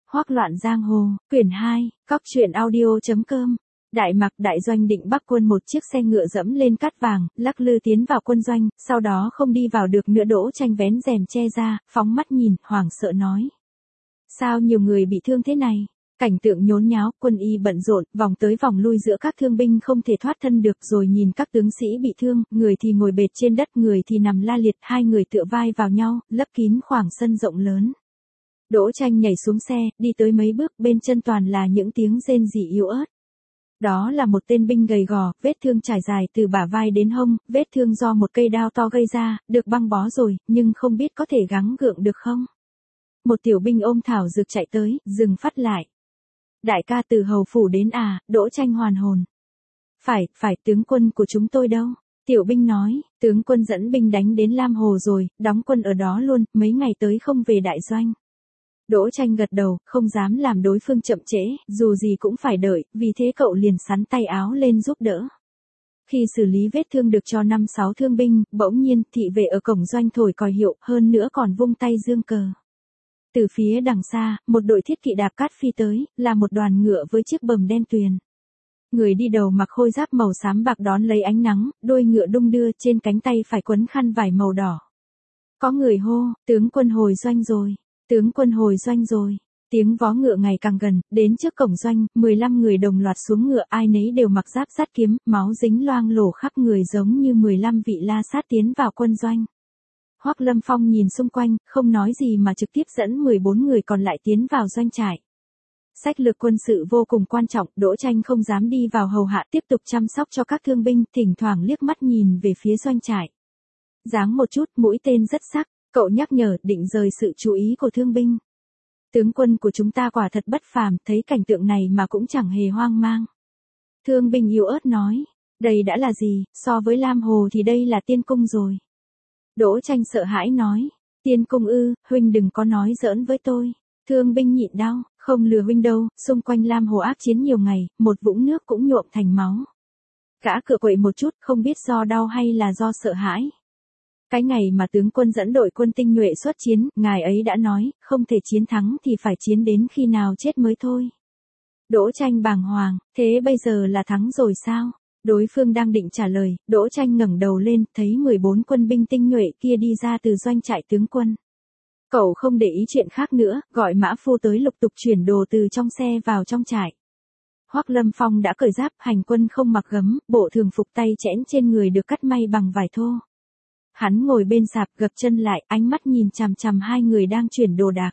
Hoắc loạn giang hồ, quyển 2, Cóc truyện audio.com. Đại Mạc đại doanh định bắc quân một chiếc xe ngựa dẫm lên cát vàng, lắc lư tiến vào quân doanh, sau đó không đi vào được nữa. Đỗ Tranh vén rèm che ra, phóng mắt nhìn, hoảng sợ nói. Sao nhiều người bị thương thế này? Cảnh tượng nhốn nháo, quân y bận rộn, vòng tới vòng lui giữa các thương binh không thể thoát thân được, rồi nhìn các tướng sĩ bị thương, người thì ngồi bệt trên đất, người thì nằm la liệt, hai người tựa vai vào nhau, lấp kín khoảng sân rộng lớn. Đỗ Tranh nhảy xuống xe, đi tới mấy bước, bên chân toàn là những tiếng rên rỉ yếu ớt. Đó là một tên binh gầy gò, vết thương trải dài từ bả vai đến hông, vết thương do một cây đao to gây ra, được băng bó rồi, nhưng không biết có thể gắng gượng được không. Một tiểu binh ôm thảo dược chạy tới, dừng phát lại. Đại ca từ hầu phủ đến à? Đỗ Tranh hoàn hồn. Phải, tướng quân của chúng tôi đâu? Tiểu binh nói, tướng quân dẫn binh đánh đến Lam Hồ rồi, đóng quân ở đó luôn, mấy ngày tới không về đại doanh. Đỗ Tranh gật đầu, không dám làm đối phương chậm trễ, dù gì cũng phải đợi, vì thế cậu liền xắn tay áo lên giúp đỡ. Khi xử lý vết thương được cho 5-6 thương binh, bỗng nhiên thị vệ ở cổng doanh thổi còi hiệu, hơn nữa còn vung tay giương cờ. Từ phía đằng xa, một đội thiết kỵ đạp cát phi tới, là một đoàn ngựa với chiếc bầm đen tuyền. Người đi đầu mặc khôi giáp màu xám bạc đón lấy ánh nắng, đuôi ngựa đung đưa, trên cánh tay phải quấn khăn vải màu đỏ. Có người hô, tướng quân hồi doanh rồi. Tướng quân hồi doanh rồi. Tiếng vó ngựa ngày càng gần, đến trước cổng doanh, 15 người đồng loạt xuống ngựa, ai nấy đều mặc giáp sắt kiếm, máu dính loang lổ khắp người giống như 15 vị la sát tiến vào quân doanh. Hoắc Lâm Phong nhìn xung quanh, không nói gì mà trực tiếp dẫn 14 người còn lại tiến vào doanh trại. Sách lược quân sự vô cùng quan trọng, Đỗ Tranh không dám đi vào hầu hạ, tiếp tục chăm sóc cho các thương binh, thỉnh thoảng liếc mắt nhìn về phía doanh trại. Giáng một chút, mũi tên rất sắc. Cậu nhắc nhở, định rời sự chú ý của thương binh. Tướng quân của chúng ta quả thật bất phàm, thấy cảnh tượng này mà cũng chẳng hề hoang mang. Thương binh yếu ớt nói, đây đã là gì, so với Lam Hồ thì đây là tiên cung rồi. Đỗ Tranh sợ hãi nói, tiên cung ư, huynh đừng có nói giỡn với tôi. Thương binh nhịn đau, không lừa huynh đâu, xung quanh Lam Hồ ác chiến nhiều ngày, một vũng nước cũng nhuộm thành máu. Gã cựa quậy một chút, không biết do đau hay là do sợ hãi. Cái ngày mà tướng quân dẫn đội quân tinh nhuệ xuất chiến, ngài ấy đã nói, không thể chiến thắng thì phải chiến đến khi nào chết mới thôi. Đỗ Tranh bàng hoàng, thế bây giờ là thắng rồi sao? Đối phương đang định trả lời, Đỗ Tranh ngẩng đầu lên, thấy 14 quân binh tinh nhuệ kia đi ra từ doanh trại tướng quân. Cậu không để ý chuyện khác nữa, gọi mã phu tới lục tục chuyển đồ từ trong xe vào trong trại. Hoắc Lâm Phong đã cởi giáp, hành quân không mặc gấm, bộ thường phục tay chẽn trên người được cắt may bằng vải thô. Hắn ngồi bên sạp gập chân lại, ánh mắt nhìn chằm chằm hai người đang chuyển đồ đạc.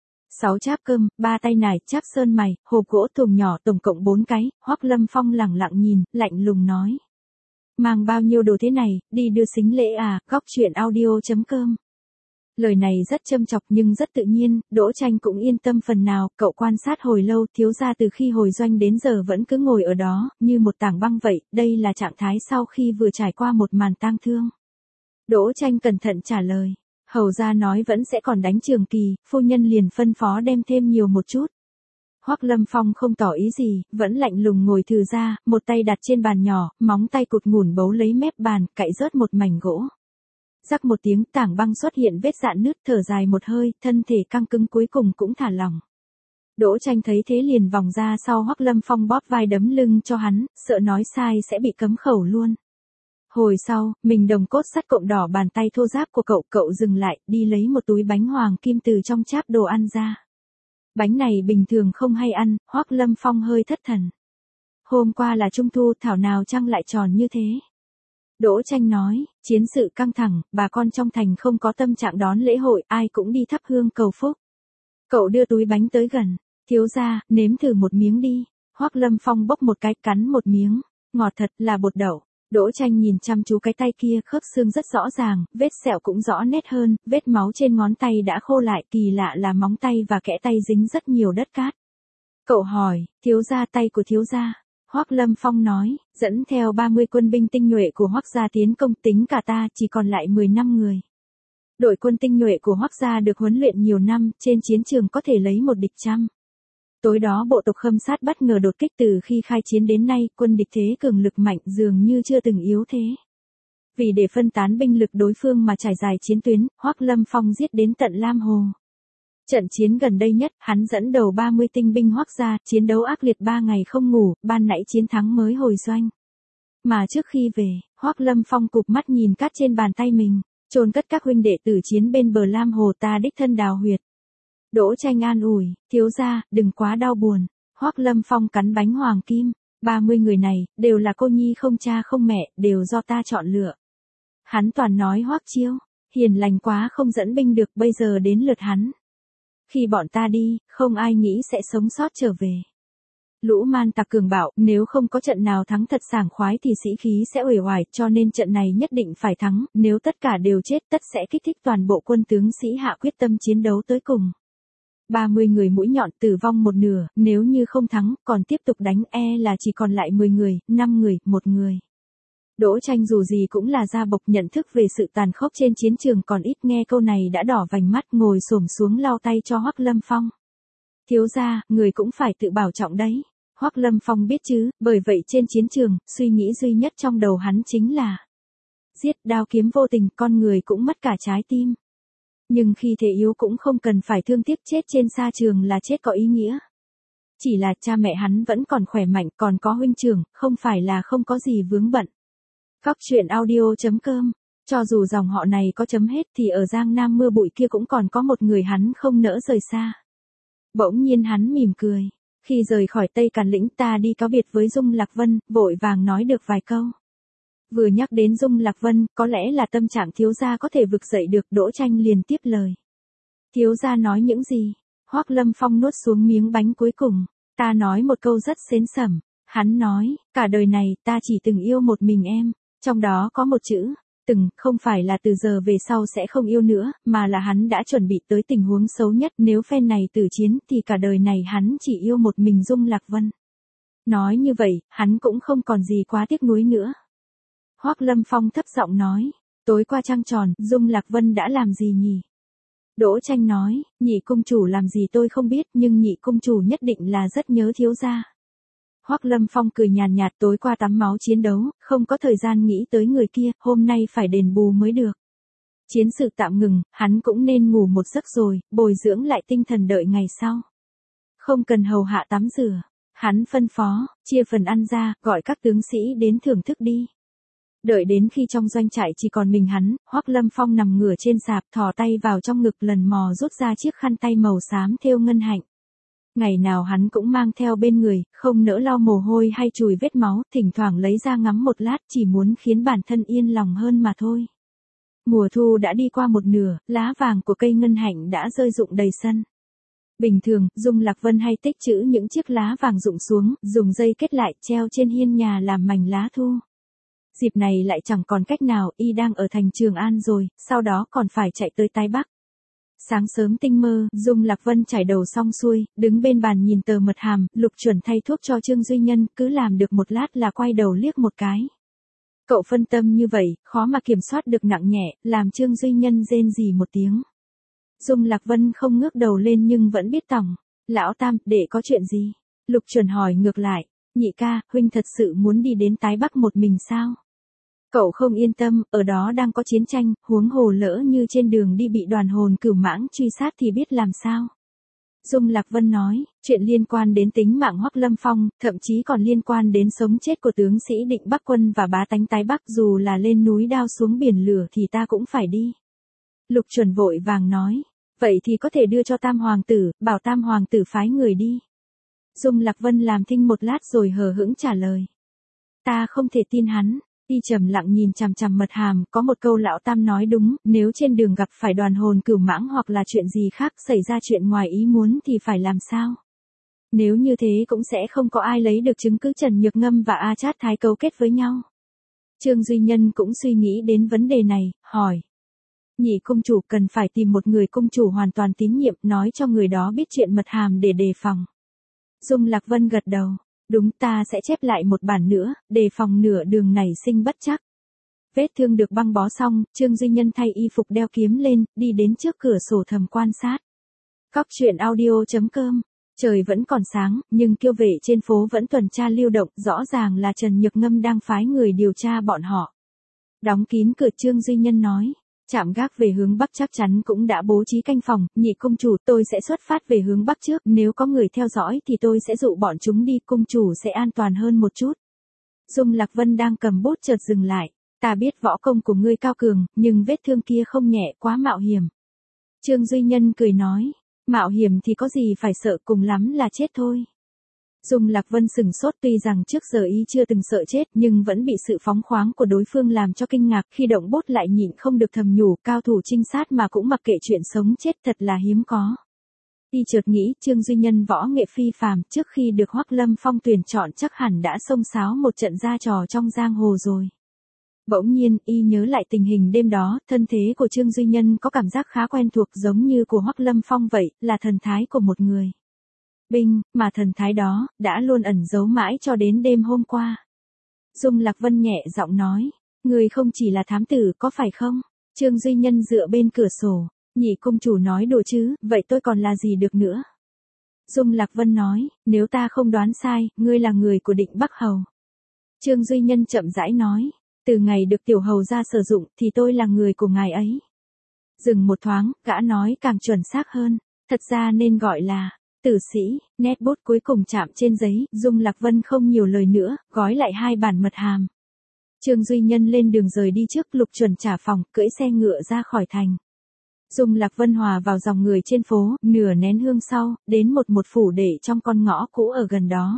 6 cháp cơm, 3 tay nải, cháp sơn mày, hộp gỗ thùng nhỏ, tổng cộng 4 cái. Hoắc Lâm Phong lẳng lặng nhìn, lạnh lùng nói. Mang bao nhiêu đồ thế này, đi đưa sính lễ à? Cóc truyện audio.com. Lời này rất châm chọc nhưng rất tự nhiên, Đỗ Tranh cũng yên tâm phần nào, cậu quan sát hồi lâu, thiếu gia từ khi hồi doanh đến giờ vẫn cứ ngồi ở đó, như một tảng băng vậy, đây là trạng thái sau khi vừa trải qua một màn tang thương. Đỗ Tranh cẩn thận trả lời, hầu gia nói vẫn sẽ còn đánh Trường Kỳ, phu nhân liền phân phó đem thêm nhiều một chút. Hoắc Lâm Phong không tỏ ý gì, vẫn lạnh lùng ngồi thừ ra, một tay đặt trên bàn nhỏ, móng tay cụt ngủn bấu lấy mép bàn, cạy rớt một mảnh gỗ. Rắc một tiếng, tảng băng xuất hiện vết rạn nứt, thở dài một hơi, thân thể căng cứng cuối cùng cũng thả lỏng. Đỗ Tranh thấy thế liền vòng ra sau Hoắc Lâm Phong bóp vai đấm lưng cho hắn, sợ nói sai sẽ bị cấm khẩu luôn. Hồi sau, mình đồng cốt sắt cộm đỏ bàn tay thô ráp của cậu dừng lại, đi lấy một túi bánh hoàng kim từ trong cháp đồ ăn ra. Bánh này bình thường không hay ăn, Hoắc Lâm Phong hơi thất thần. Hôm qua là Trung Thu, thảo nào trăng lại tròn như thế. Đỗ Tranh nói, chiến sự căng thẳng, bà con trong thành không có tâm trạng đón lễ hội, ai cũng đi thắp hương cầu phúc. Cậu đưa túi bánh tới gần, thiếu gia, nếm thử một miếng đi. Hoắc Lâm Phong bốc một cái, cắn một miếng, ngọt thật, là bột đậu. Đỗ Tranh nhìn chăm chú cái tay kia, khớp xương rất rõ ràng, vết sẹo cũng rõ nét hơn, vết máu trên ngón tay đã khô lại, kỳ lạ là móng tay và kẽ tay dính rất nhiều đất cát. Cậu hỏi, thiếu gia, tay của thiếu gia. Hoắc Lâm Phong nói, dẫn theo 30 quân binh tinh nhuệ của Hoắc gia tiến công, tính cả ta chỉ còn lại 15 người. Đội quân tinh nhuệ của Hoắc gia được huấn luyện nhiều năm, trên chiến trường có thể lấy một địch trăm. Tối đó bộ tộc Khâm Sát bất ngờ đột kích, từ khi khai chiến đến nay, quân địch thế cường lực mạnh dường như chưa từng yếu thế. Vì để phân tán binh lực đối phương mà trải dài chiến tuyến, Hoắc Lâm Phong giết đến tận Lam Hồ. Trận chiến gần đây nhất, hắn dẫn đầu 30 tinh binh Hoắc gia, chiến đấu ác liệt 3 ngày không ngủ, ban nãy chiến thắng mới hồi doanh. Mà trước khi về, Hoắc Lâm Phong cụp mắt nhìn cát trên bàn tay mình, chôn cất các huynh đệ tử chiến bên bờ Lam Hồ ta đích thân đào huyệt. Đỗ Tranh an ủi, thiếu gia, đừng quá đau buồn. Hoắc Lâm Phong cắn bánh hoàng kim, 30 người này, đều là cô nhi không cha không mẹ, đều do ta chọn lựa. Hắn toàn nói Hoắc Chiêu, hiền lành quá không dẫn binh được, bây giờ đến lượt hắn. Khi bọn ta đi, không ai nghĩ sẽ sống sót trở về. Lũ man tặc cường bạo, nếu không có trận nào thắng thật sảng khoái thì sĩ khí sẽ uể oải, cho nên trận này nhất định phải thắng, nếu tất cả đều chết tất sẽ kích thích toàn bộ quân tướng sĩ hạ quyết tâm chiến đấu tới cùng. 30 người mũi nhọn tử vong một nửa, nếu như không thắng, còn tiếp tục đánh là chỉ còn lại 10 người, 5 người, 1 người. Đỗ Tranh dù gì cũng là gia bộc, nhận thức về sự tàn khốc trên chiến trường còn ít, nghe câu này đã đỏ vành mắt, ngồi xổm xuống lau tay cho Hoắc Lâm Phong. Thiếu gia, người cũng phải tự bảo trọng đấy. Hoắc Lâm Phong biết chứ, bởi vậy trên chiến trường, suy nghĩ duy nhất trong đầu hắn chính là giết, đao kiếm vô tình, con người cũng mất cả trái tim. Nhưng khi thể yếu cũng không cần phải thương tiếc, chết trên sa trường là chết có ý nghĩa. Chỉ là cha mẹ hắn vẫn còn khỏe mạnh, còn có huynh trưởng, không phải là không có gì vướng bận. Cóc truyện audio.com, cho dù dòng họ này có chấm hết thì ở Giang Nam mưa bụi kia cũng còn có một người hắn không nỡ rời xa. Bỗng nhiên hắn mỉm cười. Khi rời khỏi Tây Càn Lĩnh ta đi cáo biệt với Dung Lạc Vân, vội vàng nói được vài câu. Vừa nhắc đến Dung Lạc Vân, có lẽ là tâm trạng thiếu gia có thể vực dậy được, Đỗ Tranh liền tiếp lời. Thiếu gia nói những gì? Hoắc Lâm Phong nuốt xuống miếng bánh cuối cùng. Ta nói một câu rất sến sẩm. Hắn nói, cả đời này ta chỉ từng yêu một mình em. Trong đó có một chữ, từng, không phải là từ giờ về sau sẽ không yêu nữa, mà là hắn đã chuẩn bị tới tình huống xấu nhất, nếu phen này tử chiến thì cả đời này hắn chỉ yêu một mình Dung Lạc Vân. Nói như vậy, hắn cũng không còn gì quá tiếc nuối nữa. Hoắc Lâm Phong thấp giọng nói, tối qua trăng tròn, Dung Lạc Vân đã làm gì nhỉ? Đỗ Tranh nói, nhị cung chủ làm gì tôi không biết, nhưng nhị cung chủ nhất định là rất nhớ thiếu gia. Hoắc Lâm Phong cười nhàn nhạt, tối qua tắm máu chiến đấu, không có thời gian nghĩ tới người kia, hôm nay phải đền bù mới được. Chiến sự tạm ngừng, hắn cũng nên ngủ một giấc rồi, bồi dưỡng lại tinh thần đợi ngày sau. Không cần hầu hạ tắm rửa, hắn phân phó, chia phần ăn ra, gọi các tướng sĩ đến thưởng thức đi. Đợi đến khi trong doanh trại chỉ còn mình hắn, Hoắc Lâm Phong nằm ngửa trên sạp, thò tay vào trong ngực lần mò rút ra chiếc khăn tay màu xám thêu ngân hạnh. Ngày nào hắn cũng mang theo bên người, không nỡ lau mồ hôi hay chùi vết máu, thỉnh thoảng lấy ra ngắm một lát, chỉ muốn khiến bản thân yên lòng hơn mà thôi. Mùa thu đã đi qua một nửa, lá vàng của cây ngân hạnh đã rơi rụng đầy sân. Bình thường, Dung Lạc Vân hay tích trữ những chiếc lá vàng rụng xuống, dùng dây kết lại, treo trên hiên nhà làm mảnh lá thu. Dịp này lại chẳng còn cách nào, y đang ở thành Trường An rồi, sau đó còn phải chạy tới Tái Bắc. Sáng sớm tinh mơ, Dung Lạc Vân trải đầu xong xuôi, đứng bên bàn nhìn tờ mật hàm, Lục Chuẩn thay thuốc cho Trương Duy Nhân, cứ làm được một lát là quay đầu liếc một cái. Cậu phân tâm như vậy, khó mà kiểm soát được nặng nhẹ, làm Trương Duy Nhân rên rỉ một tiếng. Dung Lạc Vân không ngước đầu lên nhưng vẫn biết tỏng. Lão Tam, để có chuyện gì? Lục Chuẩn hỏi ngược lại, nhị ca, huynh thật sự muốn đi đến Tái Bắc một mình sao? Cậu không yên tâm, ở đó đang có chiến tranh, huống hồ lỡ như trên đường đi bị đoàn hồn Cửu Mãng truy sát thì biết làm sao. Dung Lạc Vân nói, chuyện liên quan đến tính mạng Hoắc Lâm Phong, thậm chí còn liên quan đến sống chết của tướng sĩ Định Bắc Quân và bá tánh Tái Bắc, dù là lên núi đao xuống biển lửa thì ta cũng phải đi. Lục Chuẩn vội vàng nói, vậy thì có thể đưa cho Tam Hoàng tử, bảo Tam Hoàng tử phái người đi. Dung Lạc Vân làm thinh một lát rồi hờ hững trả lời. Ta không thể tin hắn. Y trầm lặng nhìn chằm chằm mật hàm, có một câu lão Tam nói đúng, nếu trên đường gặp phải đoàn hồn Cửu Mãng hoặc là chuyện gì khác xảy ra chuyện ngoài ý muốn thì phải làm sao? Nếu như thế cũng sẽ không có ai lấy được chứng cứ Trần Nhược Ngâm và A Chát Thái cấu kết với nhau. Trương Duy Nhân cũng suy nghĩ đến vấn đề này, hỏi. Nhị cung chủ cần phải tìm một người cung chủ hoàn toàn tín nhiệm, nói cho người đó biết chuyện mật hàm để đề phòng. Dung Lạc Vân gật đầu. Đúng, ta sẽ chép lại một bản nữa, đề phòng nửa đường nảy sinh bất trắc. Vết thương được băng bó xong, Trương Duy Nhân thay y phục đeo kiếm lên, đi đến trước cửa sổ thầm quan sát. Cóc truyện audio.com, trời vẫn còn sáng, nhưng kiêu vệ trên phố vẫn tuần tra lưu động, rõ ràng là Trần Nhược Ngâm đang phái người điều tra bọn họ. Đóng kín cửa, Trương Duy Nhân nói, Trạm gác về hướng Bắc chắc chắn cũng đã bố trí canh phòng, nhị cung chủ, tôi sẽ xuất phát về hướng Bắc trước, nếu có người theo dõi thì tôi sẽ dụ bọn chúng đi, cung chủ sẽ an toàn hơn một chút. Dung Lạc Vân đang cầm bút chợt dừng lại, ta biết võ công của ngươi cao cường, nhưng vết thương kia không nhẹ, quá mạo hiểm. Trương Duy Nhân cười nói, mạo hiểm thì có gì phải sợ, cùng lắm là chết thôi. Dung Lạc Vân sừng sốt, tuy rằng trước giờ y chưa từng sợ chết nhưng vẫn bị sự phóng khoáng của đối phương làm cho kinh ngạc, khi động bút lại nhịn không được thầm nhủ, cao thủ trinh sát mà cũng mặc kệ chuyện sống chết thật là hiếm có. Y chợt nghĩ Trương Duy Nhân võ nghệ phi phàm, trước khi được Hoắc Lâm Phong tuyển chọn chắc hẳn đã xông xáo một trận ra trò trong giang hồ rồi. Bỗng nhiên, y nhớ lại tình hình đêm đó, thân thế của Trương Duy Nhân có cảm giác khá quen thuộc giống như của Hoắc Lâm Phong vậy, là thần thái của một người binh, mà thần thái đó, đã luôn ẩn giấu mãi cho đến đêm hôm qua. Dung Lạc Vân nhẹ giọng nói, người không chỉ là thám tử có phải không? Trương Duy Nhân dựa bên cửa sổ, nhị cung chủ nói đùa chứ, vậy tôi còn là gì được nữa? Dung Lạc Vân nói, nếu ta không đoán sai, ngươi là người của Định Bắc Hầu. Trương Duy Nhân chậm rãi nói, từ ngày được tiểu hầu ra sử dụng thì tôi là người của ngài ấy. Dừng một thoáng, gã nói càng chuẩn xác hơn, thật ra nên gọi là tử sĩ. Nét bút cuối cùng chạm trên giấy, Dung Lạc Vân không nhiều lời nữa, gói lại 2 bản mật hàm. Trương Duy Nhân lên đường rời đi trước, Lục Chuẩn trả phòng, cưỡi xe ngựa ra khỏi thành. Dung Lạc Vân hòa vào dòng người trên phố, nửa nén hương sau, đến một phủ để trong con ngõ cũ ở gần đó.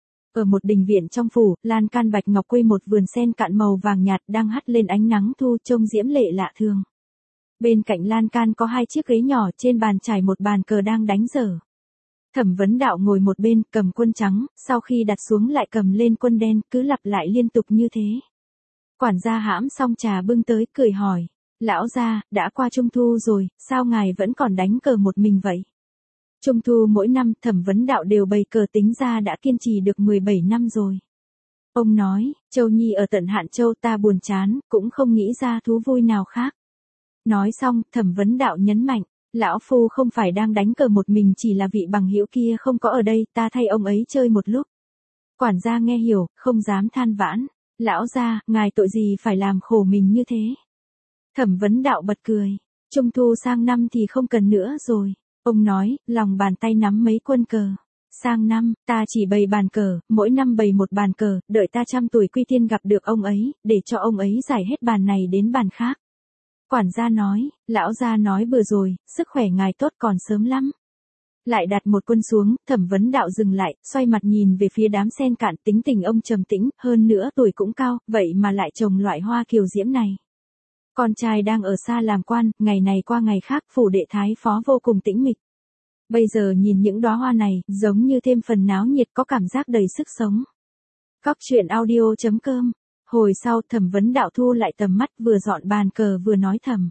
Ở một đình viện trong phủ, lan can bạch ngọc quây một vườn sen cạn màu vàng nhạt đang hắt lên ánh nắng thu, trông diễm lệ lạ thường. Bên cạnh lan can có 2 chiếc ghế nhỏ, trên bàn trải một bàn cờ đang đánh dở. Thẩm Vấn Đạo ngồi một bên, cầm quân trắng, sau khi đặt xuống lại cầm lên quân đen, cứ lặp lại liên tục như thế. Quản gia hãm xong trà bưng tới, cười hỏi, lão gia, đã qua Trung Thu rồi, sao ngài vẫn còn đánh cờ một mình vậy? Trung Thu mỗi năm, Thẩm Vấn Đạo đều bày cờ, tính ra đã kiên trì được 17 năm rồi. Ông nói, Châu Nhi ở tận Hạn Châu ta buồn chán, cũng không nghĩ ra thú vui nào khác. Nói xong, Thẩm Vấn Đạo nhấn mạnh, lão phu không phải đang đánh cờ một mình, chỉ là vị bằng hữu kia không có ở đây, ta thay ông ấy chơi một lúc. Quản gia nghe hiểu, không dám than vãn, lão gia, ngài tội gì phải làm khổ mình như thế? Thẩm Vấn Đạo bật cười, Trung Thu sang năm thì không cần nữa rồi. Ông nói, lòng bàn tay nắm mấy quân cờ. Sang năm, ta chỉ bày bàn cờ, mỗi năm bày một bàn cờ, đợi ta 100 tuổi quy tiên gặp được ông ấy, để cho ông ấy giải hết bàn này đến bàn khác. Quản gia nói, lão gia nói bừa rồi, sức khỏe ngài tốt còn sớm lắm. Lại đặt một quân xuống, Thẩm Vấn Đạo dừng lại, xoay mặt nhìn về phía đám sen cạn, tính tình ông trầm tĩnh, hơn nữa tuổi cũng cao, vậy mà lại trồng loại hoa kiều diễm này. Con trai đang ở xa làm quan, ngày này qua ngày khác, phủ đệ thái phó vô cùng tĩnh mịch. Bây giờ nhìn những đóa hoa này, giống như thêm phần náo nhiệt, có cảm giác đầy sức sống. Góc truyện audio.com. Hồi sau, Thẩm Vấn Đạo thu lại tầm mắt, vừa dọn bàn cờ vừa nói thầm.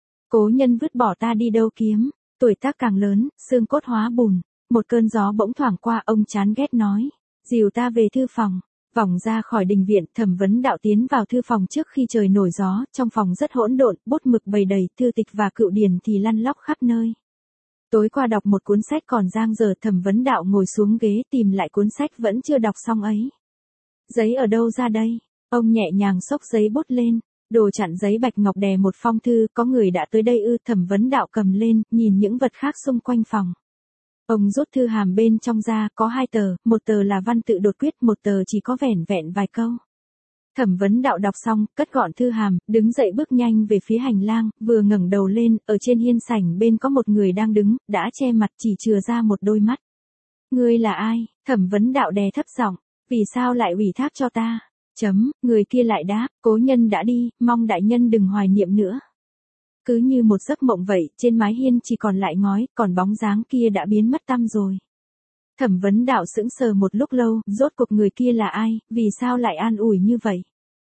Cố nhân vứt bỏ ta đi đâu kiếm, tuổi tác càng lớn, xương cốt hóa bùn. Một cơn gió bỗng thoảng qua, ông chán ghét nói, dìu ta về thư phòng. Vòng ra khỏi đình viện, Thẩm Vấn Đạo tiến vào thư phòng trước khi trời nổi gió, trong phòng rất hỗn độn, bút mực bày đầy, thư tịch và cựu điển thì lăn lóc khắp nơi. Tối qua đọc một cuốn sách còn dang dở, Thẩm Vấn Đạo ngồi xuống ghế tìm lại cuốn sách vẫn chưa đọc xong ấy. Giấy ở đâu ra đây? Ông nhẹ nhàng xốc giấy bút lên, đồ chặn giấy bạch ngọc đè một phong thư, có người đã tới đây ư? Thẩm Vấn Đạo cầm lên, nhìn những vật khác xung quanh phòng. Ông rút thư hàm bên trong ra, có 2 tờ, một tờ là văn tự đột quyết, một tờ chỉ có vẻn vẹn vài câu. Thẩm Vấn Đạo đọc xong, cất gọn thư hàm, đứng dậy bước nhanh về phía hành lang, vừa ngẩng đầu lên, ở trên hiên sảnh bên có một người đang đứng, đã che mặt chỉ chừa ra một đôi mắt. Ngươi là ai? Thẩm Vấn Đạo đè thấp giọng, vì sao lại ủy thác cho ta? Người kia lại đáp, cố nhân đã đi, mong đại nhân đừng hoài niệm nữa. Cứ như một giấc mộng vậy, trên mái hiên chỉ còn lại ngói, còn bóng dáng kia đã biến mất tăm rồi. Thẩm Vấn Đạo sững sờ một lúc lâu, rốt cuộc người kia là ai, vì sao lại an ủi như vậy?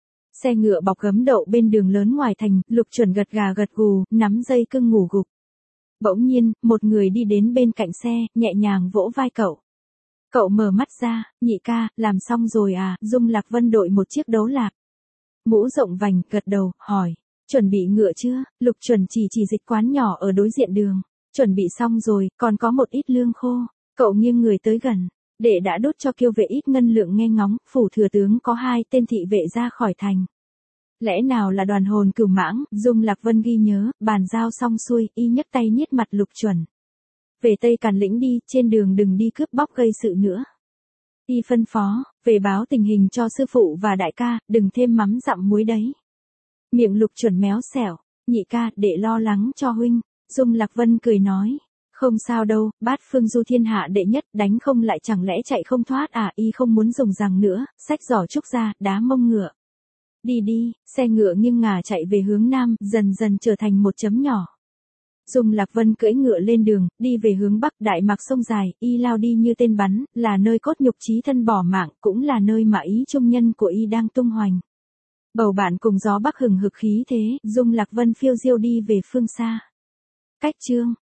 Xe ngựa bọc gấm đậu bên đường lớn ngoài thành, Lục Chuẩn gật gà gật gù, nắm dây cưng ngủ gục. Bỗng nhiên, một người đi đến bên cạnh xe, nhẹ nhàng vỗ vai cậu. Cậu mở mắt ra, nhị ca, làm xong rồi à? Dung Lạc Vân đội một chiếc đấu lạc. Mũ rộng vành, gật đầu, hỏi. Chuẩn bị ngựa chưa? Lục Chuẩn chỉ dịch quán nhỏ ở đối diện đường. Chuẩn bị xong rồi, còn có một ít lương khô. Cậu nghiêng người tới gần. Đệ đã đốt cho kiêu vệ ít ngân lượng nghe ngóng, phủ thừa tướng có 2 tên thị vệ ra khỏi thành. Lẽ nào là đoàn hồn cửu mãng, Dung Lạc Vân ghi nhớ, bàn giao xong xuôi, y nhấc tay nhiết mặt Lục Chuẩn. Về Tây Càn Lĩnh đi, trên đường đừng đi cướp bóc gây sự nữa. Y phân phó, về báo tình hình cho sư phụ và đại ca, đừng thêm mắm dặm muối đấy. Miệng Lục Chuẩn méo xẻo, nhị ca, để lo lắng cho huynh. Dung Lạc Vân cười nói, không sao đâu, Bát Phương Du thiên hạ đệ nhất, đánh không lại chẳng lẽ chạy không thoát à, y không muốn dùng rằng nữa, xách giỏ trúc ra, đá mông ngựa. Đi đi, xe ngựa nghiêng ngả chạy về hướng nam, dần dần trở thành một chấm nhỏ. Dung Lạc Vân cưỡi ngựa lên đường, đi về hướng bắc, đại mạc sông dài, y lao đi như tên bắn, là nơi cốt nhục chí thân bỏ mạng, cũng là nơi mà ý trung nhân của y đang tung hoành. Bầu bạn cùng gió bắc hừng hực khí thế, Dung Lạc Vân phiêu diêu đi về phương xa. Cách chương